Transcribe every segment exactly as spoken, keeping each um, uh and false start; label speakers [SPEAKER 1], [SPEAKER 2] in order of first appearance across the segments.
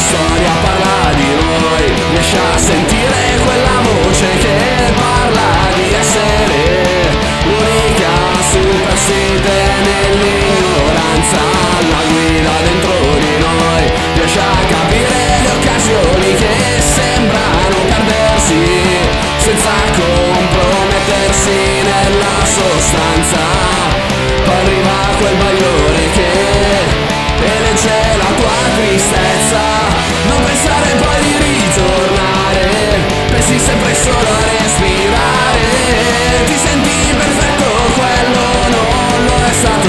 [SPEAKER 1] storia parla di noi, riesci a sentire quella voce che parla di essere l'unica superstite nell'ignoranza, la guida dentro di noi, riesci a capire le occasioni che sembrano perdersi senza compromettersi nella sostanza. Poi arriva quel bagliore che elegge la tua tristezza. Non pensare poi di ritornare, pensi sempre solo a respirare. Ti senti perfetto, quello non lo è stato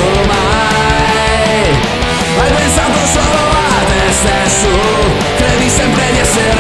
[SPEAKER 1] mai. Hai pensato solo a te stesso, credi sempre di essere